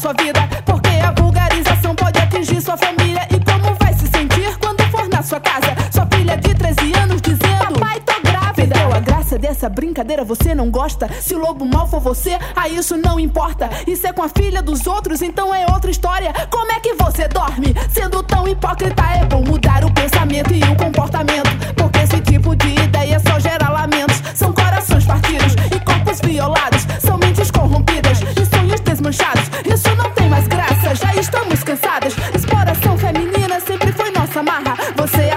sua vida, porque a vulgarização pode atingir sua família. E como vai se sentir quando for na sua casa sua filha de 13 anos dizendo: papai, tô grávida. Perdeu a graça dessa brincadeira, você não gosta? Se o lobo mal for você, aí isso não importa. E se é com a filha dos outros, então é outra história. Como é que você dorme? Sendo tão hipócrita, é bom mudar o pensamento e o comportamento, porque esse tipo de ideia só gera lamentos. São corações partidos e corpos violados, são mentes corrompidas e sonhos desmanchados. Isso não tem mais graça, já estamos cansadas. Exploração feminina sempre foi nossa marra. Você